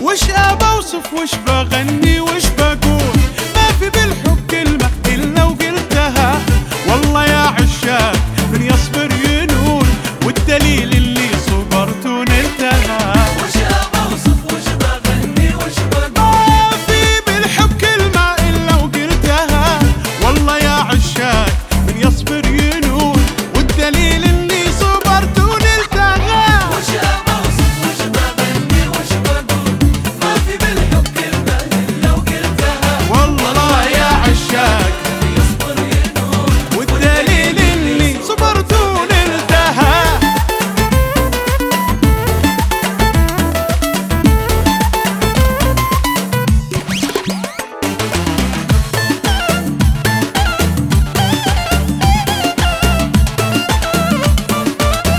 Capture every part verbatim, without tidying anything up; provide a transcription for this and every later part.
وش ابى اوصف وش بغني وش بقول، ما في بالحب كلمة الا وقلتها. والله يا عشاق من يصبر ينول، والدليل اللي صبرت ونلتها. وش ابى اوصف وش بغني وش بقول، ما في بالحب كلمة الا وقلتها. والله يا عشاق من يصبر ينول، والدليل اللي صبرت ونلتها. وش ابى اوصف وش بغني وش بقول، ما في بالحب كلمة الا وقلتها. والله يا عشاق يصبر ينول، والدليل اللي صبرت ونلتها.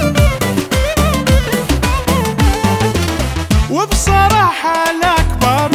وبصراحة الأكبر